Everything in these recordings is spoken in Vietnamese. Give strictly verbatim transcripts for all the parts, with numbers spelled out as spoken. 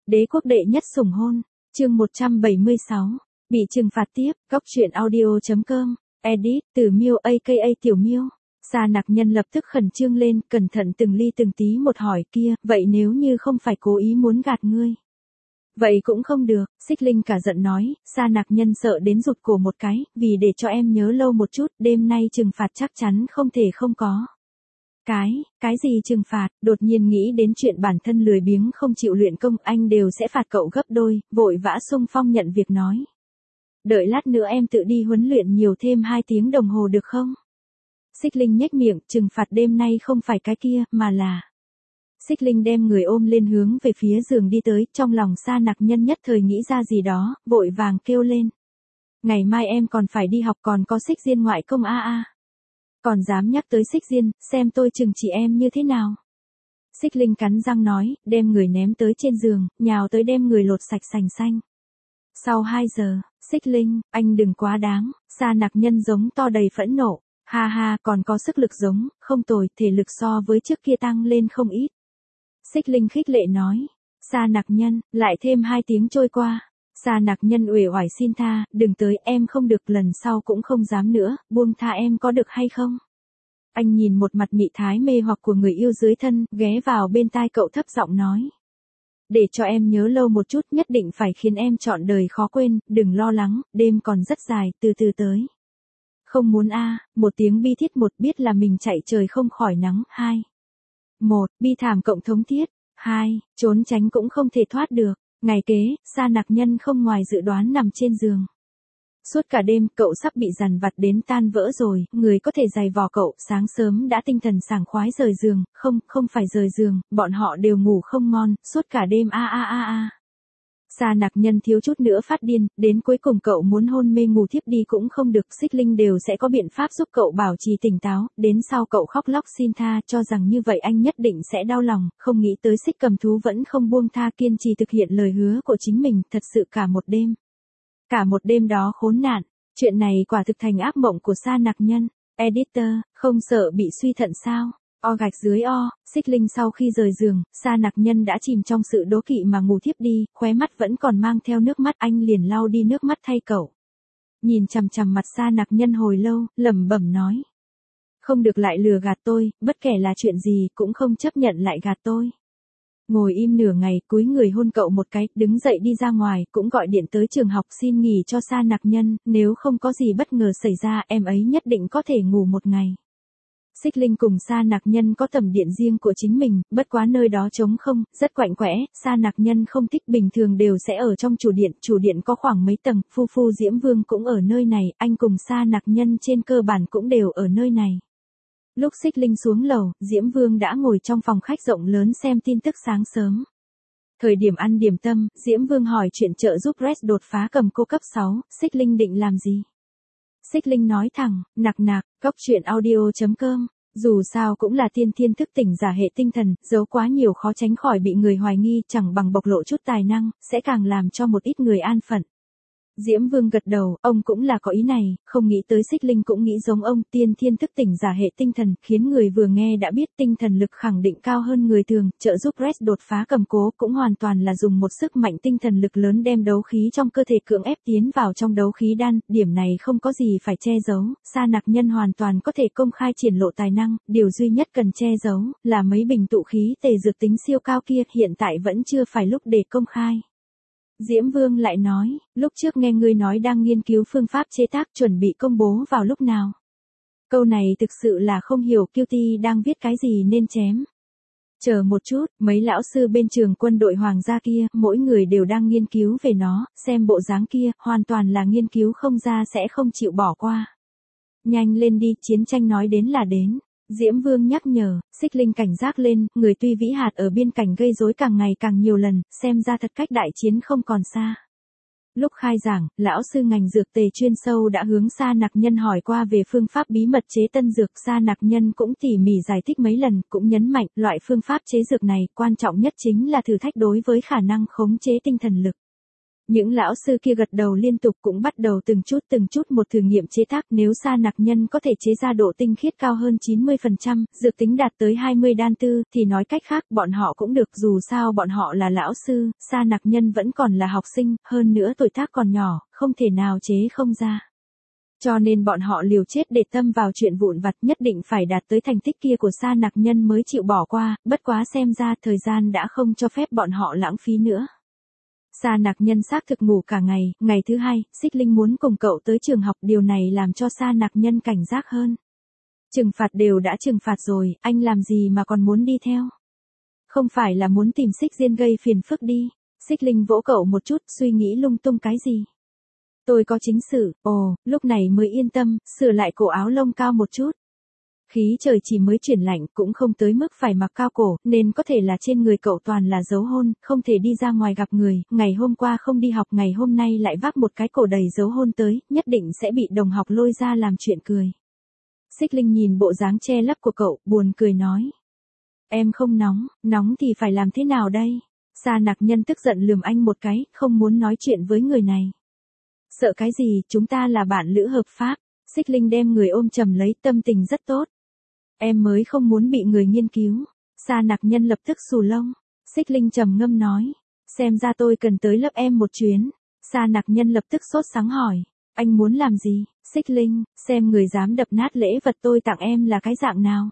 Đế quốc đệ nhất sủng hôn, chương một trăm bảy mươi sáu, bị trừng phạt tiếp, góc truyện audio chấm com, edit, từ Miêu aka Tiểu Miêu. Sa Nặc Nhân lập tức khẩn trương lên, cẩn thận từng ly từng tí một hỏi kia, vậy nếu như không phải cố ý muốn gạt ngươi? Vậy cũng không được, Xích Linh cả giận nói, Sa Nặc Nhân sợ đến rụt cổ một cái, vì để cho em nhớ lâu một chút, đêm nay trừng phạt chắc chắn không thể không có. Cái, cái gì trừng phạt, đột nhiên nghĩ đến chuyện bản thân lười biếng không chịu luyện công, anh đều sẽ phạt cậu gấp đôi, vội vã xung phong nhận việc nói. Đợi lát nữa em tự đi huấn luyện nhiều thêm hai tiếng đồng hồ được không? Xích Linh nhếch miệng, trừng phạt đêm nay không phải cái kia, mà là... Xích Linh đem người ôm lên hướng về phía giường đi tới, trong lòng Sa Nặc Nhân nhất thời nghĩ ra gì đó, vội vàng kêu lên. Ngày mai em còn phải đi học, còn có Xích Diên ngoại công a a. Còn dám nhắc tới Xích Diên, xem tôi trừng trị em như thế nào. Xích Linh cắn răng nói, đem người ném tới trên giường, nhào tới đem người lột sạch sành xanh. Sau hai giờ, Xích Linh, anh đừng quá đáng, Sa Nặc Nhân giống to đầy phẫn nộ. Ha ha, còn có sức lực giống, không tồi, thể lực so với trước kia tăng lên không ít. Xích Linh khích lệ nói. Sa Nặc Nhân, lại thêm hai tiếng trôi qua. Sa Nặc Nhân uể oải xin tha, đừng tới, em không được, lần sau cũng không dám nữa, buông tha em có được hay không? Anh nhìn một mặt mị thái mê hoặc của người yêu dưới thân, ghé vào bên tai cậu thấp giọng nói. Để cho em nhớ lâu một chút, nhất định phải khiến em trọn đời khó quên, đừng lo lắng, đêm còn rất dài, từ từ tới. Không muốn a, một tiếng bi thiết, một biết là mình chạy trời không khỏi nắng, hai. Một, bi thảm cộng thống thiết, hai, trốn tránh cũng không thể thoát được. Ngày kế, Sa Nặc Nhân không ngoài dự đoán nằm trên giường. Suốt cả đêm, cậu sắp bị dằn vặt đến tan vỡ rồi, người có thể giày vò cậu, sáng sớm đã tinh thần sảng khoái rời giường, không, không phải rời giường, bọn họ đều ngủ không ngon, suốt cả đêm a a a a. Sa Nặc Nhân thiếu chút nữa phát điên, đến cuối cùng cậu muốn hôn mê ngủ thiếp đi cũng không được, Xích Linh đều sẽ có biện pháp giúp cậu bảo trì tỉnh táo, đến sau cậu khóc lóc xin tha, cho rằng như vậy anh nhất định sẽ đau lòng, không nghĩ tới Xích Cầm Thú vẫn không buông tha, kiên trì thực hiện lời hứa của chính mình, thật sự cả một đêm. Cả một đêm đó khốn nạn, chuyện này quả thực thành ác mộng của Sa Nặc Nhân. Editor, không sợ bị suy thận sao? O gạch dưới o, Xích Linh sau khi rời giường, Sa Nặc Nhân đã chìm trong sự đố kỵ mà ngủ thiếp đi, khóe mắt vẫn còn mang theo nước mắt, anh liền lau đi nước mắt thay cậu. Nhìn chằm chằm mặt Sa Nặc Nhân hồi lâu, lẩm bẩm nói. Không được lại lừa gạt tôi, bất kể là chuyện gì cũng không chấp nhận lại gạt tôi. Ngồi im nửa ngày, cúi người hôn cậu một cái, đứng dậy đi ra ngoài, cũng gọi điện tới trường học xin nghỉ cho Sa Nặc Nhân, nếu không có gì bất ngờ xảy ra, em ấy nhất định có thể ngủ một ngày. Xích Linh cùng Sa Nặc Nhân có tầm điện riêng của chính mình, bất quá nơi đó trống không, rất quạnh quẽ, Sa Nặc Nhân không thích, bình thường đều sẽ ở trong chủ điện, chủ điện có khoảng mấy tầng, Phu Phu Diễm Vương cũng ở nơi này, anh cùng Sa Nặc Nhân trên cơ bản cũng đều ở nơi này. Lúc Xích Linh xuống lầu, Diễm Vương đã ngồi trong phòng khách rộng lớn xem tin tức sáng sớm. Thời điểm ăn điểm tâm, Diễm Vương hỏi chuyện trợ giúp Red đột phá cầm cô cấp sáu, Xích Linh định làm gì? Xích Linh nói thẳng, nặc nặc, góc truyện audio chấm com, dù sao cũng là tiên thiên thức tỉnh giả hệ tinh thần, giấu quá nhiều khó tránh khỏi bị người hoài nghi, chẳng bằng bộc lộ chút tài năng, sẽ càng làm cho một ít người an phận. Diễm Vương gật đầu, ông cũng là có ý này, không nghĩ tới Xích Linh cũng nghĩ giống ông, tiên thiên thức tỉnh giả hệ tinh thần, khiến người vừa nghe đã biết tinh thần lực khẳng định cao hơn người thường, trợ giúp Red đột phá cầm cố cũng hoàn toàn là dùng một sức mạnh tinh thần lực lớn đem đấu khí trong cơ thể cưỡng ép tiến vào trong đấu khí đan, điểm này không có gì phải che giấu, Sa Nặc Nhân hoàn toàn có thể công khai triển lộ tài năng, điều duy nhất cần che giấu, là mấy bình tụ khí tề dược tính siêu cao kia, hiện tại vẫn chưa phải lúc để công khai. Diễm Vương lại nói, lúc trước nghe ngươi nói đang nghiên cứu phương pháp chế tác, chuẩn bị công bố vào lúc nào? Câu này thực sự là không hiểu, Cutie đang viết cái gì nên chém. Chờ một chút, mấy lão sư bên trường quân đội hoàng gia kia, mỗi người đều đang nghiên cứu về nó, xem bộ dáng kia, hoàn toàn là nghiên cứu không ra sẽ không chịu bỏ qua. Nhanh lên đi, chiến tranh nói đến là đến. Diễm Vương nhắc nhở, Xích Linh cảnh giác lên, người Tuy Vĩ Hạt ở biên cảnh gây rối càng ngày càng nhiều lần, xem ra thật cách đại chiến không còn xa. Lúc khai giảng, lão sư ngành dược tề chuyên sâu đã hướng Sa Nặc Nhân hỏi qua về phương pháp bí mật chế tân dược, Sa Nặc Nhân cũng tỉ mỉ giải thích mấy lần, cũng nhấn mạnh, loại phương pháp chế dược này, quan trọng nhất chính là thử thách đối với khả năng khống chế tinh thần lực. Những lão sư kia gật đầu liên tục cũng bắt đầu từng chút từng chút một thử nghiệm chế tác, nếu sa nặc nhân có thể chế ra độ tinh khiết cao hơn chín mươi phần trăm, dược tính đạt tới hai mươi đan tư, thì nói cách khác bọn họ cũng được, dù sao bọn họ là lão sư, sa nặc nhân vẫn còn là học sinh, hơn nữa tuổi tác còn nhỏ, không thể nào chế không ra. Cho nên bọn họ liều chết để tâm vào chuyện vụn vặt, nhất định phải đạt tới thành tích kia của sa nặc nhân mới chịu bỏ qua, bất quá xem ra thời gian đã không cho phép bọn họ lãng phí nữa. Sa nặc nhân xác thực ngủ cả ngày, ngày thứ hai, Xích Linh muốn cùng cậu tới trường học, điều này làm cho sa nặc nhân cảnh giác hơn. Trừng phạt đều đã trừng phạt rồi, anh làm gì mà còn muốn đi theo? Không phải là muốn tìm Xích Diên gây phiền phức đi. Xích Linh vỗ cậu một chút, suy nghĩ lung tung cái gì? Tôi có chính sự, ồ, lúc này mới yên tâm, sửa lại cổ áo lông cao một chút. Khí trời chỉ mới chuyển lạnh, cũng không tới mức phải mặc cao cổ, nên có thể là trên người cậu toàn là dấu hôn, không thể đi ra ngoài gặp người, ngày hôm qua không đi học, ngày hôm nay lại vác một cái cổ đầy dấu hôn tới, nhất định sẽ bị đồng học lôi ra làm chuyện cười. Xích Linh nhìn bộ dáng che lấp của cậu, buồn cười nói. Em không nóng, nóng thì phải làm thế nào đây? Sa nặc nhân tức giận lườm anh một cái, không muốn nói chuyện với người này. Sợ cái gì, chúng ta là bạn lữ hợp pháp. Xích Linh đem người ôm chầm lấy, tâm tình rất tốt. Em mới không muốn bị người nghiên cứu. Sa nặc nhân lập tức xù lông. Xích Linh trầm ngâm nói. Xem ra tôi cần tới lớp em một chuyến. Sa nặc nhân lập tức sốt sắng hỏi. Anh muốn làm gì? Xích Linh, xem người dám đập nát lễ vật tôi tặng em là cái dạng nào.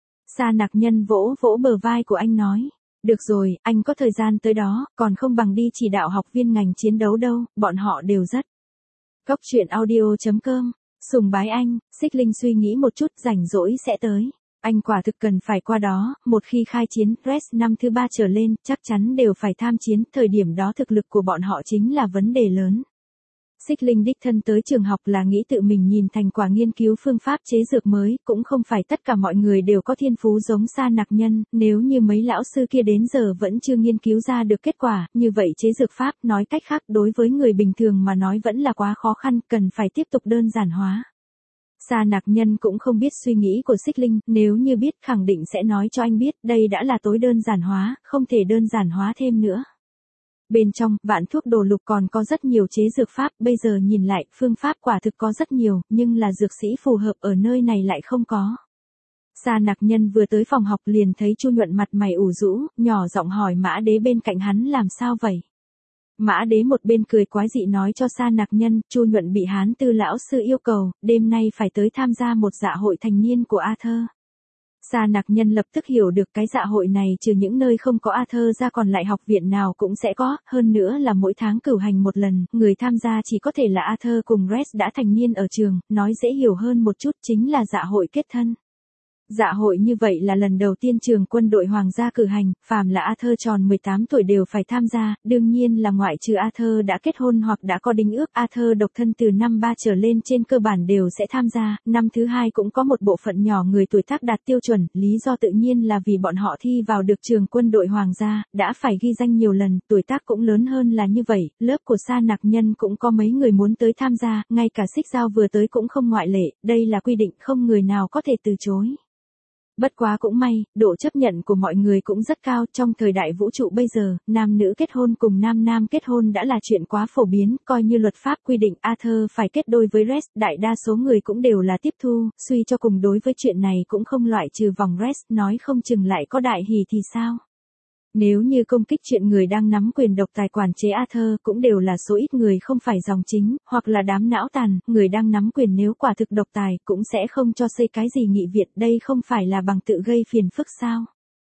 Sa nặc nhân vỗ vỗ bờ vai của anh nói. Được rồi, anh có thời gian tới đó, còn không bằng đi chỉ đạo học viên ngành chiến đấu đâu, bọn họ đều rất. Cốc truyện audio chấm com, sùng bái anh. Xích Linh suy nghĩ một chút, rảnh rỗi sẽ tới. Anh quả thực cần phải qua đó, một khi khai chiến, Res năm thứ ba trở lên, chắc chắn đều phải tham chiến, thời điểm đó thực lực của bọn họ chính là vấn đề lớn. Xích Linh đích thân tới trường học là nghĩ tự mình nhìn thành quả nghiên cứu phương pháp chế dược mới, cũng không phải tất cả mọi người đều có thiên phú giống sa nặc nhân, nếu như mấy lão sư kia đến giờ vẫn chưa nghiên cứu ra được kết quả, như vậy chế dược pháp, nói cách khác đối với người bình thường mà nói vẫn là quá khó khăn, cần phải tiếp tục đơn giản hóa. Sa nặc nhân cũng không biết suy nghĩ của Xích Linh, nếu như biết khẳng định sẽ nói cho anh biết, đây đã là tối đơn giản hóa, không thể đơn giản hóa thêm nữa. Bên trong, vạn thuốc đồ lục còn có rất nhiều chế dược pháp, bây giờ nhìn lại, phương pháp quả thực có rất nhiều, nhưng là dược sĩ phù hợp ở nơi này lại không có. Sa nặc nhân vừa tới phòng học liền thấy Chu Nhuận mặt mày ủ rũ, nhỏ giọng hỏi Mã Đế bên cạnh hắn làm sao vậy. Mã Đế một bên cười quái dị nói cho Sa nặc nhân, Chu Nhuận bị Hán Tư lão sư yêu cầu, đêm nay phải tới tham gia một dạ hội thành niên của A Thơ. Sa nặc nhân lập tức hiểu được cái dạ hội này trừ những nơi không có A Thơ ra còn lại học viện nào cũng sẽ có, hơn nữa là mỗi tháng cử hành một lần, người tham gia chỉ có thể là A Thơ cùng Res đã thành niên ở trường, nói dễ hiểu hơn một chút chính là dạ hội kết thân. Dạ hội như vậy là lần đầu tiên trường quân đội hoàng gia cử hành, phàm là A Thơ tròn mười tám tuổi đều phải tham gia, đương nhiên là ngoại trừ A Thơ đã kết hôn hoặc đã có đính ước, A Thơ độc thân từ năm ba trở lên trên cơ bản đều sẽ tham gia, năm thứ hai cũng có một bộ phận nhỏ người tuổi tác đạt tiêu chuẩn, lý do tự nhiên là vì bọn họ thi vào được trường quân đội hoàng gia, đã phải ghi danh nhiều lần, tuổi tác cũng lớn hơn là như vậy, lớp của Sa nặc nhân cũng có mấy người muốn tới tham gia, ngay cả Xích Giao vừa tới cũng không ngoại lệ, đây là quy định không người nào có thể từ chối. Bất quá cũng may, độ chấp nhận của mọi người cũng rất cao, trong thời đại vũ trụ bây giờ, nam nữ kết hôn cùng nam nam kết hôn đã là chuyện quá phổ biến, coi như luật pháp quy định A Thơ phải kết đôi với Res, đại đa số người cũng đều là tiếp thu, suy cho cùng đối với chuyện này cũng không loại trừ vòng Res, nói không chừng lại có đại hỷ thì sao. Nếu như công kích chuyện người đang nắm quyền độc tài quản chế A Thơ cũng đều là số ít người không phải dòng chính, hoặc là đám não tàn, người đang nắm quyền nếu quả thực độc tài cũng sẽ không cho xây cái gì nghị viện, đây không phải là bằng tự gây phiền phức sao.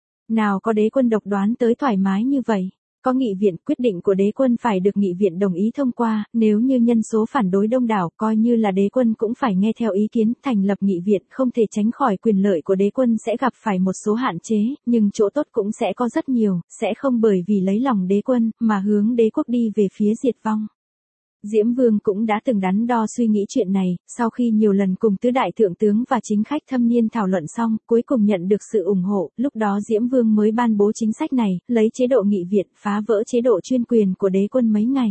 Nào có đế quân độc đoán tới thoải mái như vậy. Có nghị viện, quyết định của đế quân phải được nghị viện đồng ý thông qua, nếu như nhân số phản đối đông đảo, coi như là đế quân cũng phải nghe theo ý kiến, thành lập nghị viện, không thể tránh khỏi quyền lợi của đế quân sẽ gặp phải một số hạn chế, nhưng chỗ tốt cũng sẽ có rất nhiều, sẽ không bởi vì lấy lòng đế quân, mà hướng đế quốc đi về phía diệt vong. Diễm Vương cũng đã từng đắn đo suy nghĩ chuyện này, sau khi nhiều lần cùng tứ đại thượng tướng và chính khách thâm niên thảo luận xong, cuối cùng nhận được sự ủng hộ, lúc đó Diễm Vương mới ban bố chính sách này, lấy chế độ nghị viện phá vỡ chế độ chuyên quyền của đế quân mấy ngày.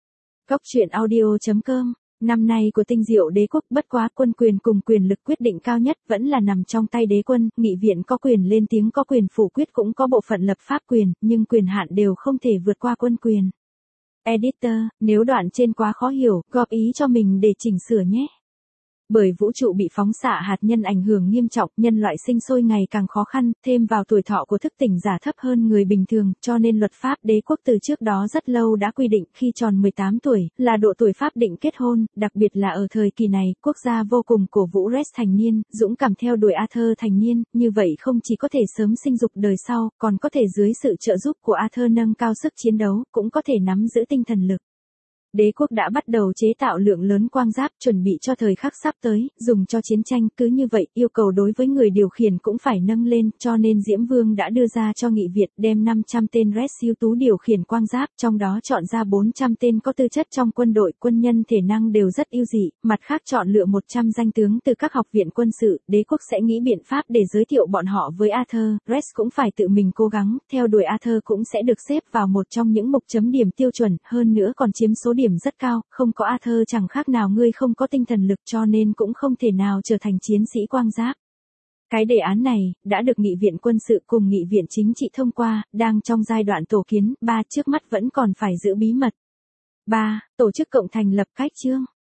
Cốc truyện audio chấm com, năm nay của tinh diệu đế quốc, bất quá quân quyền cùng quyền lực quyết định cao nhất vẫn là nằm trong tay đế quân, nghị viện có quyền lên tiếng có quyền phủ quyết cũng có bộ phận lập pháp quyền, nhưng quyền hạn đều không thể vượt qua quân quyền. Editor, nếu đoạn trên quá khó hiểu, góp ý cho mình để chỉnh sửa nhé. Bởi vũ trụ bị phóng xạ hạt nhân ảnh hưởng nghiêm trọng, nhân loại sinh sôi ngày càng khó khăn, thêm vào tuổi thọ của thức tỉnh giả thấp hơn người bình thường, cho nên luật pháp đế quốc từ trước đó rất lâu đã quy định khi tròn mười tám tuổi, là độ tuổi pháp định kết hôn, đặc biệt là ở thời kỳ này, quốc gia vô cùng cổ vũ Rex thành niên, dũng cảm theo đuổi Arthur thành niên, như vậy không chỉ có thể sớm sinh dục đời sau, còn có thể dưới sự trợ giúp của Arthur nâng cao sức chiến đấu, cũng có thể nắm giữ tinh thần lực. Đế quốc đã bắt đầu chế tạo lượng lớn quang giáp chuẩn bị cho thời khắc sắp tới, dùng cho chiến tranh, cứ như vậy, yêu cầu đối với người điều khiển cũng phải nâng lên, cho nên Diễm Vương đã đưa ra cho Nghị viện đem năm trăm tên Red ưu tú điều khiển quang giáp, trong đó chọn ra bốn trăm tên có tư chất trong quân đội, quân nhân thể năng đều rất ưu dị, mặt khác chọn lựa một trăm danh tướng từ các học viện quân sự, đế quốc sẽ nghĩ biện pháp để giới thiệu bọn họ với Arthur, Red cũng phải tự mình cố gắng, theo đuổi Arthur cũng sẽ được xếp vào một trong những mục chấm điểm tiêu chuẩn, hơn nữa còn chiếm số điểm rất cao, không có Arthur chẳng khác nào ngươi không có tinh thần lực cho nên cũng không thể nào trở thành chiến sĩ quang giáp. Cái đề án này, đã được Nghị viện quân sự cùng Nghị viện chính trị thông qua, đang trong giai đoạn tổ kiến, ba trước mắt vẫn còn phải giữ bí mật. ba. Tổ chức cộng thành lập cách chương.